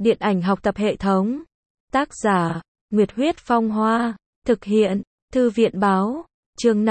Điện ảnh học tập hệ thống. Tác giả, Nguyệt Huyết Phong Hoa. Thực hiện, Thư viện Báo. Chương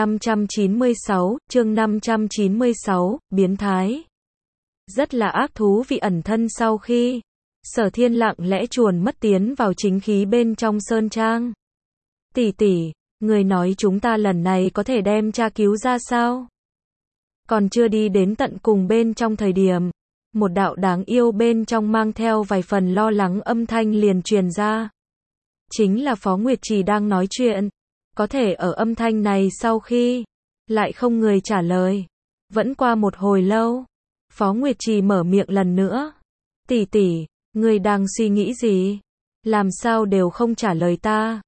596, biến thái. Rất là ác thú vị ẩn thân sau khi Sở Thiên lặng lẽ chuồn mất tiến vào chính khí bên trong sơn trang. Tỷ tỷ, người nói chúng ta lần này có thể đem cha cứu ra sao? Còn chưa đi đến tận cùng bên trong thời điểm, một đạo đáng yêu bên trong mang theo vài phần lo lắng âm thanh liền truyền ra. Chính là Phó Nguyệt Trì đang nói chuyện. Có thể ở âm thanh này sau khi lại không người trả lời. Vẫn qua một hồi lâu, Phó Nguyệt Trì mở miệng lần nữa. Tỷ tỷ, người đang suy nghĩ gì? Làm sao đều không trả lời ta?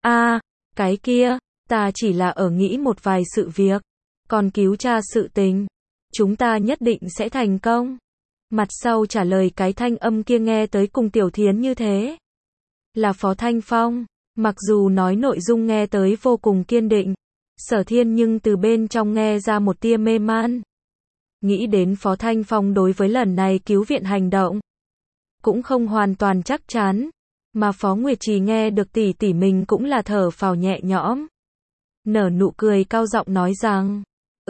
Cái kia, ta chỉ là ở nghĩ một vài sự việc. Còn cứu cha sự tình, chúng ta nhất định sẽ thành công. Mặt sau trả lời cái thanh âm kia nghe tới cùng Tiểu Thiến như thế. Là Phó Thanh Phong, mặc dù nói nội dung nghe tới vô cùng kiên định, Sở Thiên nhưng từ bên trong nghe ra một tia mê man. Nghĩ đến Phó Thanh Phong đối với lần này cứu viện hành động, cũng không hoàn toàn chắc chắn, mà Phó Nguyệt Trì nghe được tỷ tỷ mình cũng là thở phào nhẹ nhõm. Nở nụ cười cao giọng nói rằng,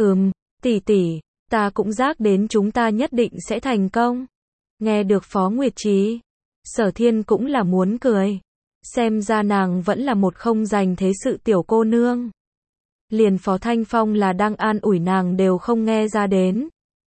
tỷ tỷ, ta cũng giác đến chúng ta nhất định sẽ thành công. Nghe được Phó Nguyệt Trì, Sở Thiên cũng là muốn cười. Xem ra nàng vẫn là một không dành thế sự tiểu cô nương. Liền Phó Thanh Phong là đang an ủi nàng đều không nghe ra đến.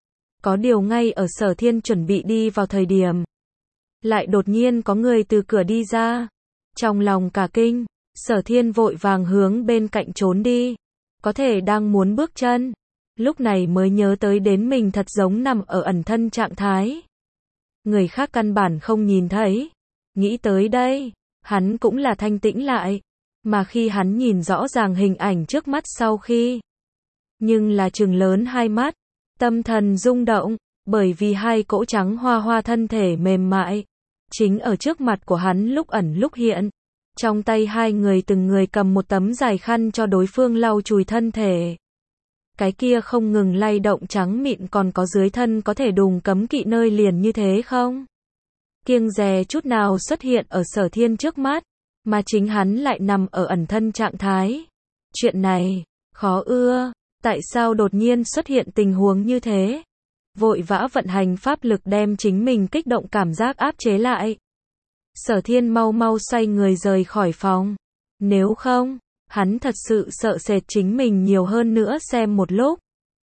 Có điều ngay ở Sở Thiên chuẩn bị đi vào thời điểm, lại đột nhiên có người từ cửa đi ra. Trong lòng cả kinh, Sở Thiên vội vàng hướng bên cạnh trốn đi. Có thể đang muốn bước chân, lúc này mới nhớ tới đến mình thật giống nằm ở ẩn thân trạng thái. Người khác căn bản không nhìn thấy. Nghĩ tới đây, hắn cũng là thanh tĩnh lại. Mà khi hắn nhìn rõ ràng hình ảnh trước mắt sau khi, nhưng là trừng lớn hai mắt, tâm thần rung động, bởi vì hai cỗ trắng hoa hoa thân thể mềm mại, chính ở trước mặt của hắn lúc ẩn lúc hiện. Trong tay hai người từng người cầm một tấm dài khăn cho đối phương lau chùi thân thể. Cái kia không ngừng lay động trắng mịn còn có dưới thân có thể đùng cấm kỵ nơi liền như thế không kiêng dè chút nào xuất hiện ở Sở Thiên trước mắt, mà chính hắn lại nằm ở ẩn thân trạng thái. Chuyện này, khó ưa, tại sao đột nhiên xuất hiện tình huống như thế? Vội vã vận hành pháp lực đem chính mình kích động cảm giác áp chế lại. Sở Thiên mau mau xoay người rời khỏi phòng. Nếu không, hắn thật sự sợ sệt chính mình nhiều hơn nữa xem một lúc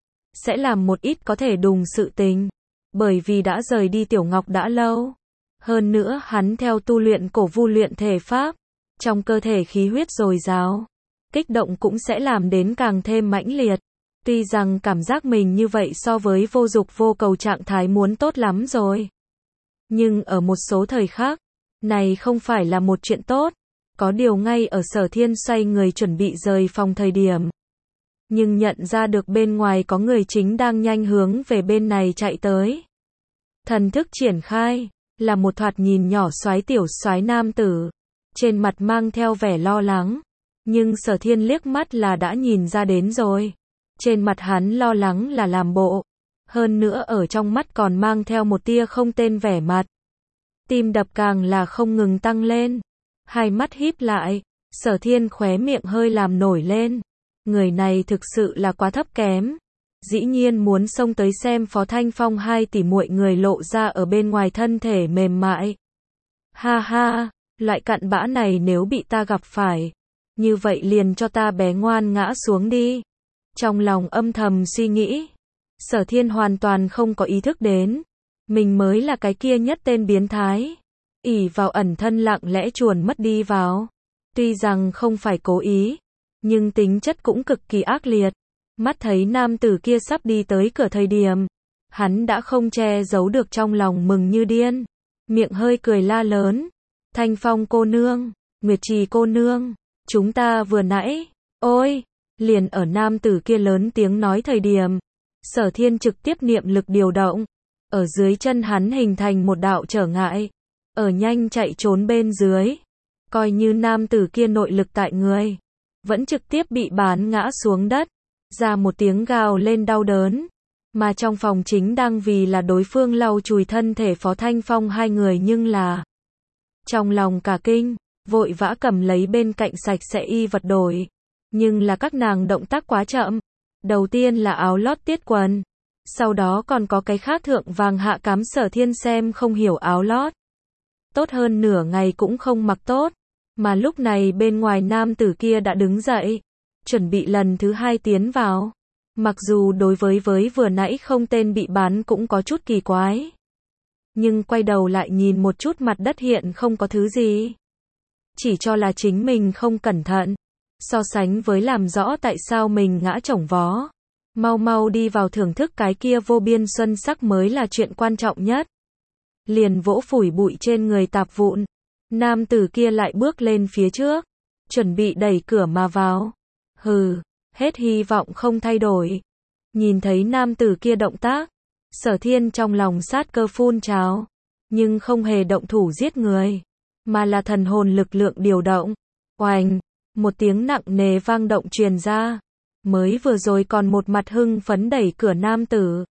sẽ làm một ít có thể đùng sự tình. Bởi vì đã rời đi Tiểu Ngọc đã lâu. Hơn nữa hắn theo tu luyện cổ vu luyện thể pháp, trong cơ thể khí huyết dồi dào, kích động cũng sẽ làm đến càng thêm mãnh liệt. Tuy rằng cảm giác mình như vậy so với vô dục vô cầu trạng thái muốn tốt lắm rồi, nhưng ở một số thời khác, này không phải là một chuyện tốt. Có điều ngay ở Sở Thiên xoay người chuẩn bị rời phòng thời điểm, nhưng nhận ra được bên ngoài có người chính đang nhanh hướng về bên này chạy tới. Thần thức triển khai, là một thoạt nhìn nhỏ soái tiểu soái nam tử, trên mặt mang theo vẻ lo lắng, nhưng Sở Thiên liếc mắt là đã nhìn ra đến rồi. Trên mặt hắn lo lắng là làm bộ, hơn nữa ở trong mắt còn mang theo một tia không tên vẻ mặt. Tim đập càng là không ngừng tăng lên, hai mắt híp lại, Sở Thiên khóe miệng hơi làm nổi lên. Người này thực sự là quá thấp kém. Dĩ nhiên muốn xông tới xem Phó Thanh Phong hai tỷ muội người lộ ra ở bên ngoài thân thể mềm mại. Ha ha, loại cặn bã này nếu bị ta gặp phải, như vậy liền cho ta bé ngoan ngã xuống đi. Trong lòng âm thầm suy nghĩ, Sở Thiên hoàn toàn không có ý thức đến, mình mới là cái kia nhất tên biến thái, ỷ vào ẩn thân lặng lẽ chuồn mất đi vào. Tuy rằng không phải cố ý, nhưng tính chất cũng cực kỳ ác liệt. Mắt thấy nam tử kia sắp đi tới cửa thời điểm, hắn đã không che giấu được trong lòng mừng như điên, miệng hơi cười la lớn. Thanh Phong cô nương, Nguyệt Trì cô nương, chúng ta vừa nãy, ôi, liền ở nam tử kia lớn tiếng nói thời điểm, Sở Thiên trực tiếp niệm lực điều động, ở dưới chân hắn hình thành một đạo trở ngại, ở nhanh chạy trốn bên dưới, coi như nam tử kia nội lực tại người, vẫn trực tiếp bị bán ngã xuống đất, ra một tiếng gào lên đau đớn, mà trong phòng chính đang vì là đối phương lau chùi thân thể Phó Thanh Phong hai người nhưng là Trong lòng cả kinh, vội vã cầm lấy bên cạnh sạch sẽ y vật đổi. Nhưng là các nàng động tác quá chậm. Đầu tiên là áo lót tiết quần. Sau đó còn có cái khác thượng vàng hạ cám. Sở Thiên xem không hiểu áo lót. Tốt hơn nửa ngày cũng không mặc tốt. Mà lúc này bên ngoài nam tử kia đã đứng dậy. Chuẩn bị lần thứ hai tiến vào. Mặc dù đối với vừa nãy không tên bị bán cũng có chút kỳ quái. Nhưng quay đầu lại nhìn một chút mặt đất hiện không có thứ gì. Chỉ cho là chính mình không cẩn thận. So sánh với làm rõ tại sao mình ngã chổng vó. Mau mau đi vào thưởng thức cái kia vô biên xuân sắc mới là chuyện quan trọng nhất. Liền vỗ phủi bụi trên người tạp vụn. Nam tử kia lại bước lên phía trước. Chuẩn bị đẩy cửa mà vào. Hừ, hết hy vọng không thay đổi. Nhìn thấy nam tử kia động tác. Sở Thiên trong lòng sát cơ phun trào. Nhưng không hề động thủ giết người. Mà là thần hồn lực lượng điều động. Oành, một tiếng nặng nề vang động truyền ra. Mới vừa rồi còn một mặt hưng phấn đẩy cửa nam tử.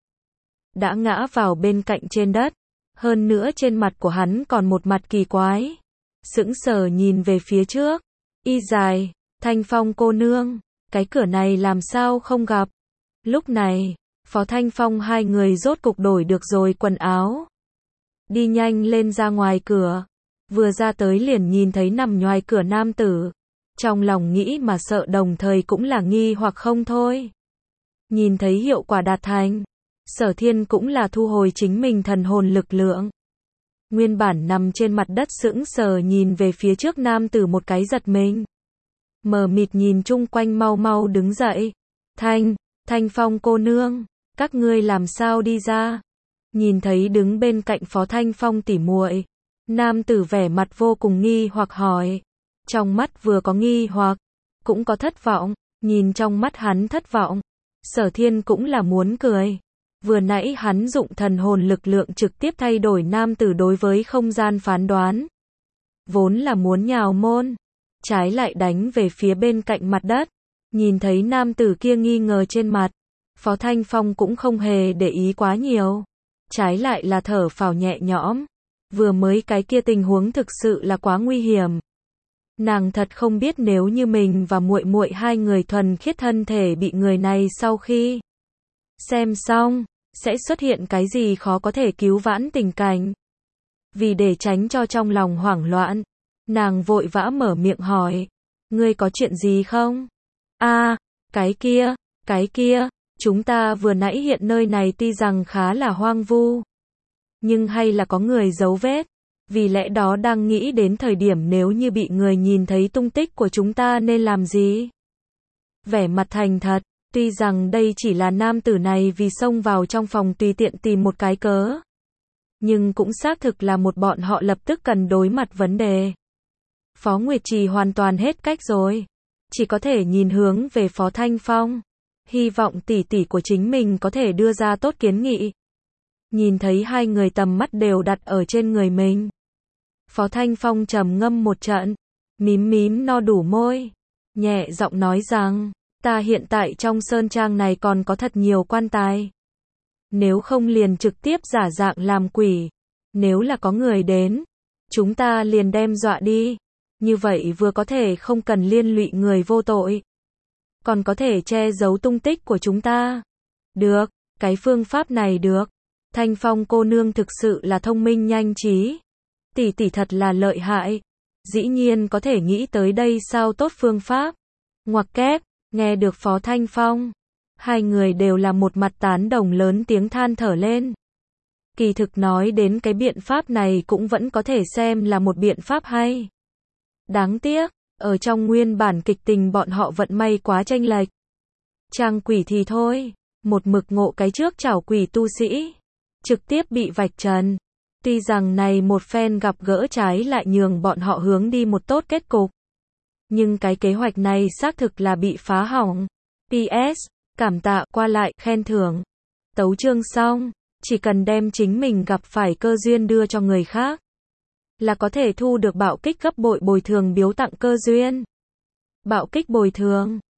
Đã ngã vào bên cạnh trên đất. Hơn nữa trên mặt của hắn còn một mặt kỳ quái. Sững sờ nhìn về phía trước. Y dài, Thanh Phong cô nương. Cái cửa này làm sao không gặp. Lúc này, Phó Thanh Phong hai người rốt cục đổi được rồi quần áo. Đi nhanh lên ra ngoài cửa. Vừa ra tới liền nhìn thấy nằm ngoài cửa nam tử. Trong lòng nghĩ mà sợ đồng thời cũng là nghi hoặc không thôi. Nhìn thấy hiệu quả đạt thành. Sở Thiên cũng là thu hồi chính mình thần hồn lực lượng. Nguyên bản nằm trên mặt đất sững sờ nhìn về phía trước nam tử một cái giật mình. Mờ mịt nhìn chung quanh mau mau đứng dậy. Thanh Phong cô nương, các ngươi làm sao đi ra? Nhìn thấy đứng bên cạnh Phó Thanh Phong tỉ muội, nam tử vẻ mặt vô cùng nghi hoặc hỏi. Trong mắt vừa có nghi hoặc, cũng có thất vọng, nhìn trong mắt hắn thất vọng. Sở Thiên cũng là muốn cười. Vừa nãy hắn dụng thần hồn lực lượng trực tiếp thay đổi nam tử đối với không gian phán đoán. Vốn là muốn nhào môn, trái lại đánh về phía bên cạnh mặt đất. Nhìn thấy nam tử kia nghi ngờ trên mặt, Phó Thanh Phong cũng không hề để ý quá nhiều. Trái lại là thở phào nhẹ nhõm. Vừa mới cái kia tình huống thực sự là quá nguy hiểm. Nàng thật không biết nếu như mình và muội muội hai người thuần khiết thân thể bị người này sau khi xem xong, sẽ xuất hiện cái gì khó có thể cứu vãn tình cảnh. Vì để tránh cho trong lòng hoảng loạn, nàng vội vã mở miệng hỏi. Ngươi có chuyện gì không? Cái kia, chúng ta vừa nãy hiện nơi này tuy rằng khá là hoang vu. Nhưng hay là có người giấu vết. Vì lẽ đó đang nghĩ đến thời điểm nếu như bị người nhìn thấy tung tích của chúng ta nên làm gì? Vẻ mặt thành thật, tuy rằng đây chỉ là nam tử này vì xông vào trong phòng tùy tiện tìm một cái cớ. Nhưng cũng xác thực là một bọn họ lập tức cần đối mặt vấn đề. Phó Nguyệt Trì hoàn toàn hết cách rồi. Chỉ có thể nhìn hướng về Phó Thanh Phong. Hy vọng tỷ tỷ của chính mình có thể đưa ra tốt kiến nghị. Nhìn thấy hai người tầm mắt đều đặt ở trên người mình. Phó Thanh Phong trầm ngâm một trận. Mím no đủ môi. Nhẹ giọng nói rằng. Ta hiện tại trong sơn trang này còn có thật nhiều quan tài. Nếu không liền trực tiếp giả dạng làm quỷ. Nếu là có người đến, chúng ta liền đem dọa đi. Như vậy vừa có thể không cần liên lụy người vô tội. Còn có thể che giấu tung tích của chúng ta. Được, cái phương pháp này được. Thanh Phong cô nương thực sự là thông minh nhanh trí. Tỷ tỷ thật là lợi hại. Dĩ nhiên có thể nghĩ tới đây sao tốt phương pháp. Ngoặc kép, nghe được Phó Thanh Phong. Hai người đều là một mặt tán đồng lớn tiếng than thở lên. Kỳ thực nói đến cái biện pháp này cũng vẫn có thể xem là một biện pháp hay. Đáng tiếc, ở trong nguyên bản kịch tình bọn họ vận may quá chênh lệch. Trang quỷ thì thôi, một mực ngộ cái trước chảo quỷ tu sĩ. Trực tiếp bị vạch trần. Tuy rằng này một phen gặp gỡ trái lại nhường bọn họ hướng đi một tốt kết cục. Nhưng cái kế hoạch này xác thực là bị phá hỏng. PS, cảm tạ qua lại, khen thưởng. Tấu chương xong, chỉ cần đem chính mình gặp phải cơ duyên đưa cho người khác. Là có thể thu được bạo kích gấp bội bồi thường biếu tặng cơ duyên. Bạo kích bồi thường.